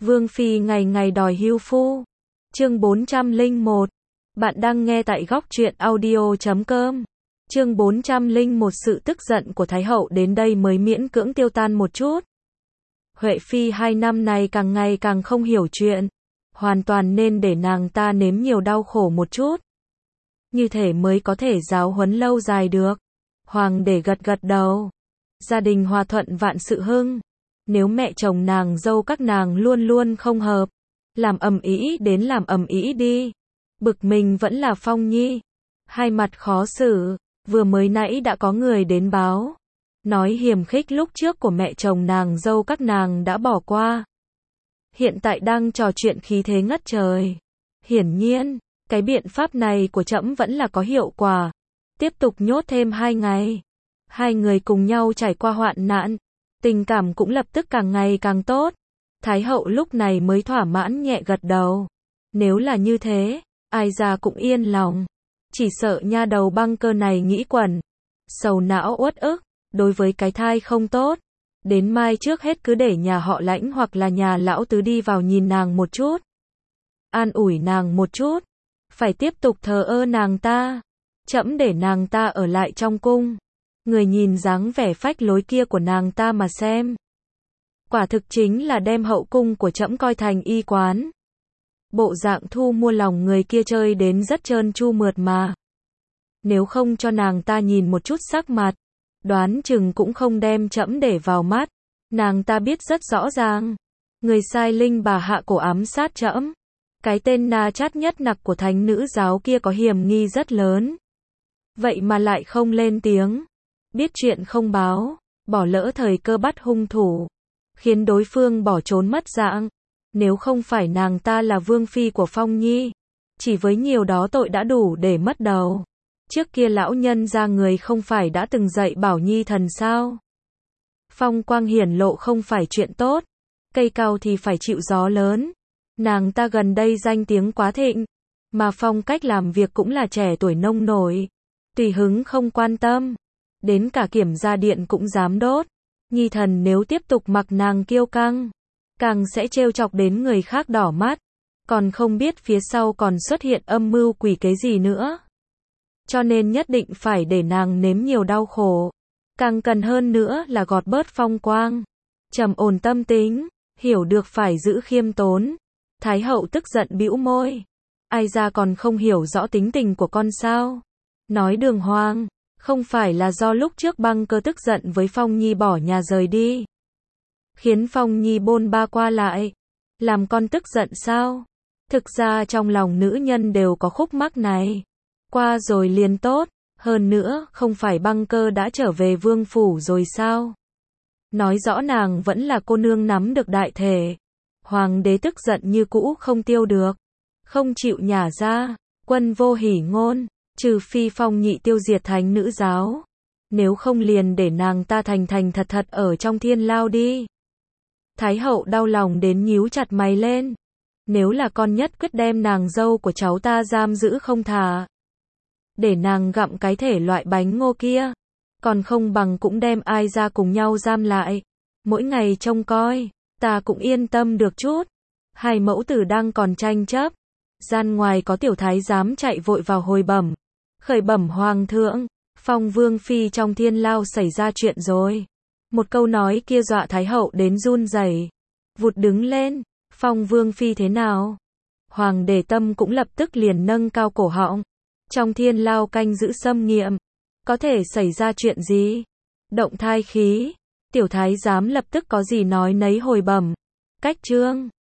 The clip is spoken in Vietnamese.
Vương phi ngày ngày đòi hưu phu. Chương 401. Bạn đang nghe tại góc truyện audio.com. Chương 401. Sự tức giận của Thái hậu đến đây mới miễn cưỡng tiêu tan một chút. Huệ phi 2 năm này càng ngày càng không hiểu chuyện, hoàn toàn nên để nàng ta nếm nhiều đau khổ một chút, như thể mới có thể giáo huấn lâu dài được. Hoàng đế gật gật đầu. Gia đình hòa thuận vạn sự hưng. Nếu mẹ chồng nàng dâu các nàng luôn luôn không hợp, làm ầm ĩ đến làm ầm ĩ đi. Bực mình vẫn là Phong Nhi, hai mặt khó xử. Vừa mới nãy đã có người đến báo, nói hiềm khích lúc trước của mẹ chồng nàng dâu các nàng đã bỏ qua, hiện tại đang trò chuyện khí thế ngất trời. Hiển nhiên, cái biện pháp này của trẫm vẫn là có hiệu quả. Tiếp tục nhốt thêm 2 ngày. Hai người cùng nhau trải qua hoạn nạn, tình cảm cũng lập tức càng ngày càng tốt. Thái hậu lúc này mới thỏa mãn nhẹ gật đầu. Nếu là như thế, ai ra cũng yên lòng. Chỉ sợ nha đầu băng cơ này nghĩ quẩn, sầu não uất ức, đối với cái thai không tốt. Đến mai trước hết cứ để nhà họ Lãnh hoặc là nhà lão tứ đi vào nhìn nàng một chút, an ủi nàng một chút. Phải tiếp tục thờ ơ nàng ta. Trẫm để nàng ta ở lại trong cung. Người nhìn dáng vẻ phách lối kia của nàng ta mà xem, quả thực chính là đem hậu cung của trẫm coi thành y quán. Bộ dạng thu mua lòng người kia chơi đến rất trơn tru mượt mà. Nếu không cho nàng ta nhìn một chút sắc mặt, đoán chừng cũng không đem trẫm để vào mắt. Nàng ta biết rất rõ ràng, người sai linh bà hạ cổ ám sát trẫm, cái tên na chát nhất nặc của thánh nữ giáo kia có hiểm nghi rất lớn. Vậy mà lại không lên tiếng, biết chuyện không báo, bỏ lỡ thời cơ bắt hung thủ, khiến đối phương bỏ trốn mất dạng. Nếu không phải nàng ta là vương phi của Phong Nhi, chỉ với nhiều đó tội đã đủ để mất đầu. Trước kia lão nhân ra người không phải đã từng dạy bảo Nhi thần sao? Phong quang hiển lộ không phải chuyện tốt, cây cao thì phải chịu gió lớn. Nàng ta gần đây danh tiếng quá thịnh, mà phong cách làm việc cũng là trẻ tuổi nông nổi, tùy hứng không quan tâm, đến cả kiểm gia điện cũng dám đốt. Nhi thần nếu tiếp tục mặc nàng kiêu căng, càng sẽ trêu chọc đến người khác đỏ mắt, còn không biết phía sau còn xuất hiện âm mưu quỷ kế gì nữa. Cho nên nhất định phải để nàng nếm nhiều đau khổ, càng cần hơn nữa là gọt bớt phong quang, trầm ổn tâm tính, hiểu được phải giữ khiêm tốn. Thái hậu tức giận bĩu môi, ai ra còn không hiểu rõ tính tình của con sao? Nói đường hoàng, không phải là do lúc trước băng cơ tức giận với Phong Nhi bỏ nhà rời đi, khiến Phong Nhi bôn ba qua lại, làm con tức giận sao? Thực ra trong lòng nữ nhân đều có khúc mắc này, qua rồi liền tốt. Hơn nữa, không phải băng cơ đã trở về vương phủ rồi sao? Nói rõ nàng vẫn là cô nương nắm được đại thể. Hoàng đế tức giận như cũ không tiêu được, không chịu nhả ra. Quân vô hỉ ngôn, trừ phi Phong Nhị tiêu diệt thánh nữ giáo, nếu không liền để nàng ta thành thành thật thật ở trong thiên lao đi. Thái hậu đau lòng đến nhíu chặt mày lên. Nếu là con nhất quyết đem nàng dâu của cháu ta giam giữ không thả, để nàng gặm cái thể loại bánh ngô kia, còn không bằng cũng đem ai ra cùng nhau giam lại, mỗi ngày trông coi, ta cũng yên tâm được chút. Hai mẫu tử đang còn tranh chấp, gian ngoài có tiểu thái giám chạy vội vào hồi bẩm, khởi bẩm hoàng thượng, Phong vương phi trong thiên lao xảy ra chuyện rồi. Một câu nói kia dọa thái hậu đến run rẩy, vụt đứng lên. Phong vương phi thế nào? Hoàng đế tâm cũng lập tức liền nâng cao cổ họng. Trong thiên lao canh giữ xâm nghiệm, có thể xảy ra chuyện gì? Động thai khí. Tiểu thái giám lập tức có gì nói nấy hồi bẩm. Cách trương,